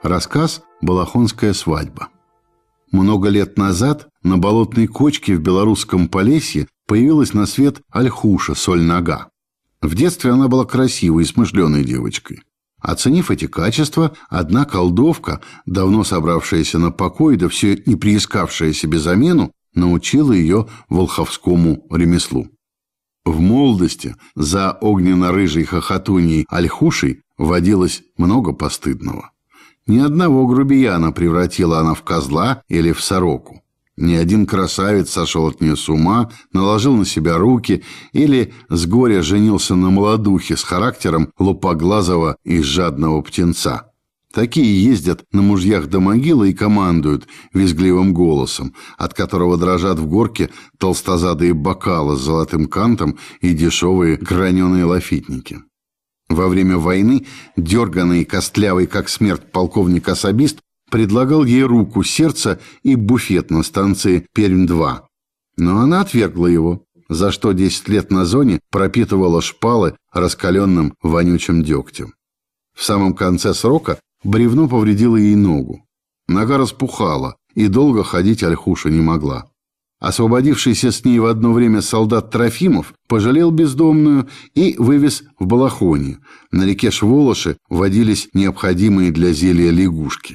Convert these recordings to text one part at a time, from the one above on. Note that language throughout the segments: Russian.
Рассказ «Балахонская свадьба». Много лет назад на болотной кочке в Белорусском Полесье появилась на свет Альхуша, соль-нога. В детстве она была красивой и смышленой девочкой. Оценив эти качества, одна колдовка, давно собравшаяся на покой, да все не приискавшая себе замену, научила ее волховскому ремеслу. В молодости за огненно-рыжей хохотуньей Альхушей водилось много постыдного. Ни одного грубияна превратила она в козла или в сороку. Ни один красавец сошел от нее с ума, наложил на себя руки или с горя женился на молодухе с характером лупоглазого и жадного птенца. Такие ездят на мужьях до могилы и командуют визгливым голосом, от которого дрожат в горке толстозадые бокалы с золотым кантом и дешевые граненые лафитники. Во время войны дерганый и костлявый, как смерть, полковник-особист предлагал ей руку, сердце и буфет на станции Пермь-2. Но она отвергла его, за что 10 лет на зоне пропитывала шпалы раскаленным вонючим дегтем. В самом конце срока бревно повредило ей ногу. Нога распухала, и долго ходить Альхуша не могла. Освободившийся с ней в одно время солдат Трофимов пожалел бездомную и вывез в Балахонию. На реке Шволоши водились необходимые для зелья лягушки.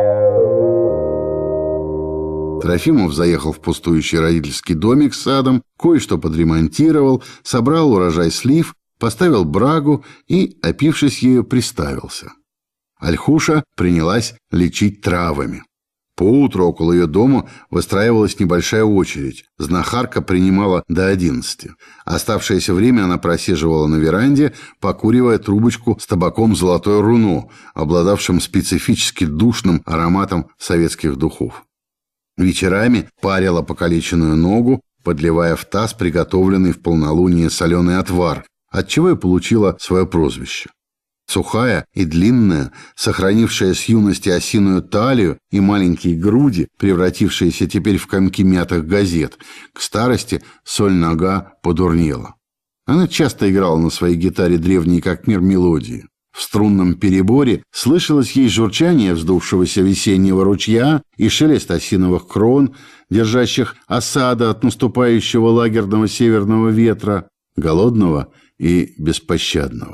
Трофимов заехал в пустующий родительский домик с садом, кое-что подремонтировал, собрал урожай слив, поставил брагу и, опившись ею, приставился. Альхуша принялась лечить травами. Поутру около ее дома выстраивалась небольшая очередь. Знахарка принимала до 11. Оставшееся время она просиживала на веранде, покуривая трубочку с табаком «Золотое руно», обладавшим специфически душным ароматом советских духов. Вечерами парила покалеченную ногу, подливая в таз приготовленный в полнолуние соленый отвар, отчего и получила свое прозвище. Сухая и длинная, сохранившая с юности осиную талию и маленькие груди, превратившиеся теперь в комки мятых газет, к старости соль-нога подурнела. Она часто играла на своей гитаре древние как мир мелодии. В струнном переборе слышалось ей журчание вздувшегося весеннего ручья и шелест осиновых крон, держащих осада от наступающего лагерного северного ветра, голодного и беспощадного.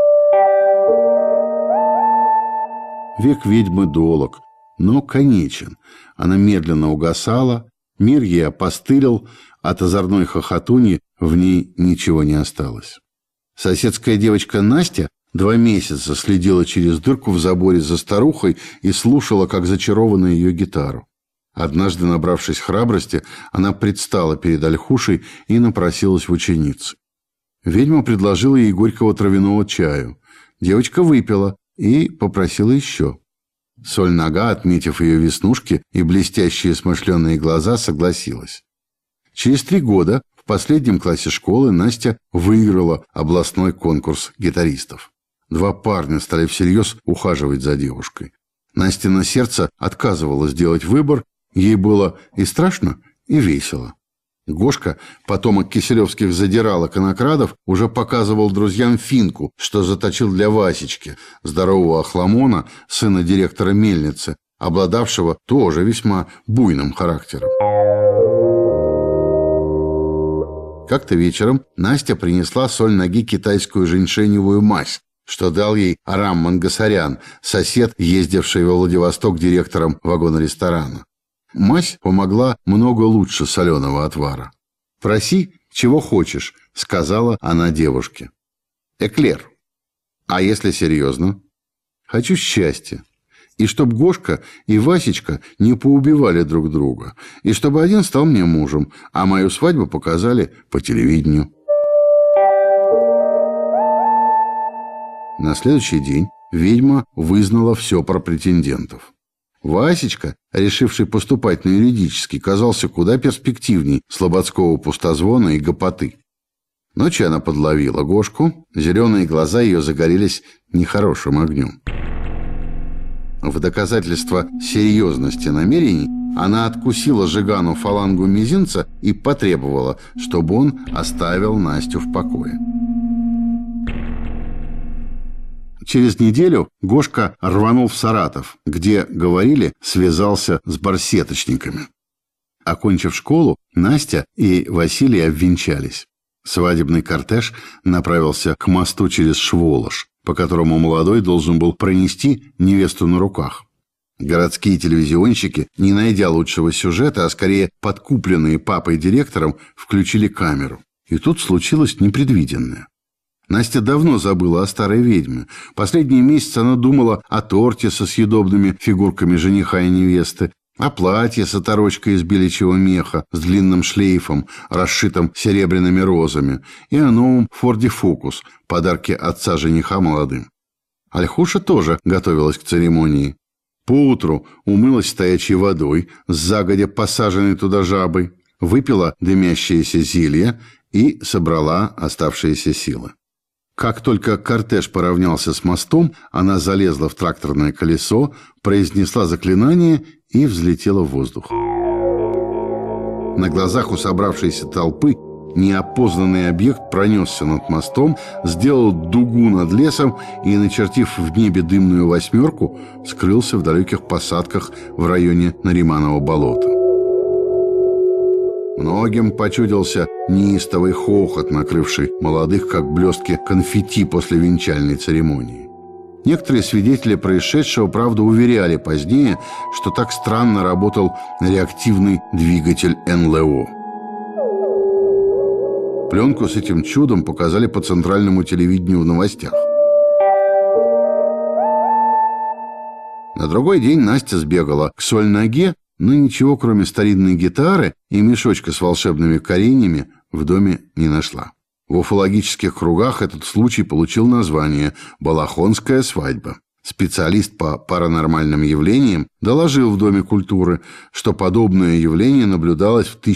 Век ведьмы долог, но конечен. Она медленно угасала, мир ей опостылил, от озорной хохотуньи в ней ничего не осталось. Соседская девочка Настя 2 месяца следила через дырку в заборе за старухой и слушала, как зачарована ее гитару. Однажды, набравшись храбрости, она предстала перед Альхушей и напросилась в ученицы. Ведьма предложила ей горького травяного чаю. Девочка выпила и попросила еще. Соль-нога, отметив ее веснушки и блестящие смышленые глаза, согласилась. Через 3 года, в последнем классе школы, Настя выиграла областной конкурс гитаристов. 2 парня стали всерьез ухаживать за девушкой. Настино сердце отказывало сделать выбор, ей было и страшно, и весело. Гошка, потомок киселевских задиралок-конокрадов, уже показывал друзьям финку, что заточил для Васечки, здорового охламона, сына директора мельницы, обладавшего тоже весьма буйным характером. Как-то вечером Настя принесла соль-ноги китайскую женьшеневую мазь, что дал ей Арам Мангасарян, сосед, ездивший во Владивосток директором вагона-ресторана. Мазь помогла много лучше соленого отвара. «Проси, чего хочешь», — сказала она девушке. «Эклер. А если серьезно?» «Хочу счастья. И чтоб Гошка и Васечка не поубивали друг друга. И чтобы один стал мне мужем, а мою свадьбу показали по телевидению». На следующий день ведьма вызнала все про претендентов. Васечка, решивший поступать на юридический, казался куда перспективней слободского пустозвона и гопоты. Ночью она подловила Гошку, зеленые глаза ее загорелись нехорошим огнем. В доказательство серьезности намерений она откусила Жигану фалангу мизинца и потребовала, чтобы он оставил Настю в покое. Через неделю Гошка рванул в Саратов, где, говорили, связался с барсеточниками. Окончив школу, Настя и Василий обвенчались. Свадебный кортеж направился к мосту через Шволож, по которому молодой должен был пронести невесту на руках. Городские телевизионщики, не найдя лучшего сюжета, а скорее подкупленные папой-директором, включили камеру. И тут случилось непредвиденное. Настя давно забыла о старой ведьме. Последние месяцы она думала о торте со съедобными фигурками жениха и невесты, о платье с оторочкой из беличьего меха с длинным шлейфом, расшитым серебряными розами, и о новом Форде Фокус, подарке отца жениха молодым. Альхуша тоже готовилась к церемонии. Поутру умылась стоячей водой с загодя посаженной туда жабой, выпила дымящееся зелье и собрала оставшиеся силы. Как только кортеж поравнялся с мостом, она залезла в тракторное колесо, произнесла заклинание и взлетела в воздух. На глазах у собравшейся толпы неопознанный объект пронесся над мостом, сделал дугу над лесом и, начертив в небе дымную восьмерку, скрылся в далеких посадках в районе Нариманового болота. Многим почудился неистовый хохот, накрывший молодых, как блестки конфетти после венчальной церемонии. Некоторые свидетели происшедшего, правда, уверяли позднее, что так странно работал реактивный двигатель НЛО. Пленку с этим чудом показали по центральному телевидению в новостях. На другой день Настя сбегала к Соль-Ноге, но ничего, кроме старинной гитары и мешочка с волшебными кореньями, в доме не нашла. В уфологических кругах этот случай получил название «Балахонская свадьба». Специалист по паранормальным явлениям доложил в Доме культуры, что подобное явление наблюдалось в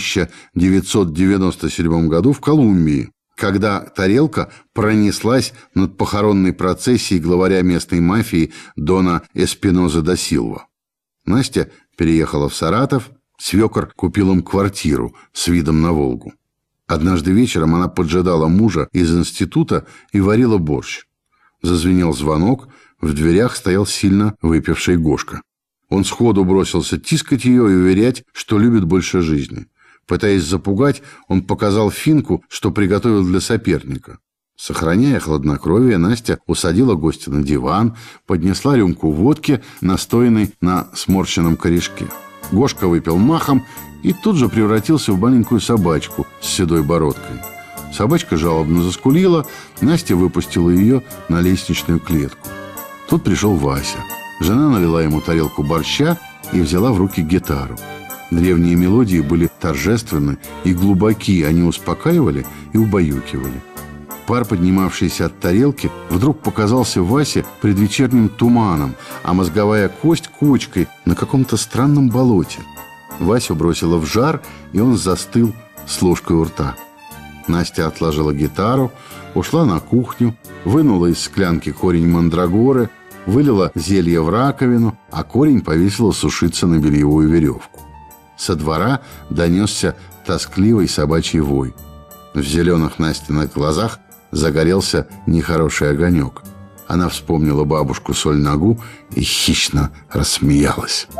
1997 году в Колумбии, когда тарелка пронеслась над похоронной процессией главаря местной мафии Дона Эспиноза да Силва. Настя переехала в Саратов, свекор купил им квартиру с видом на Волгу. Однажды вечером она поджидала мужа из института и варила борщ. Зазвенел звонок, в дверях стоял сильно выпивший Гошка. Он сходу бросился тискать ее и уверять, что любит больше жизни. Пытаясь запугать, он показал финку, что приготовил для соперника. Сохраняя хладнокровие, Настя усадила гостя на диван, поднесла рюмку водки, настоянной на сморщенном корешке. Гошка выпил махом и тут же превратился в маленькую собачку с седой бородкой. Собачка жалобно заскулила, Настя выпустила ее на лестничную клетку. Тут пришел Вася. Жена налила ему тарелку борща и взяла в руки гитару. Древние мелодии были торжественны и глубоки, они успокаивали и убаюкивали. Пар, поднимавшийся от тарелки, вдруг показался Васе предвечерним туманом, а мозговая кость кочкой на каком-то странном болоте. Васю бросило в жар, и он застыл с ложкой у рта. Настя отложила гитару, ушла на кухню, вынула из склянки корень мандрагоры, вылила зелье в раковину, а корень повесила сушиться на бельевую веревку. Со двора донесся тоскливый собачий вой. В зеленых Настиных глазах загорелся нехороший огонек. Она вспомнила бабушку Соль-Ногу и хищно рассмеялась.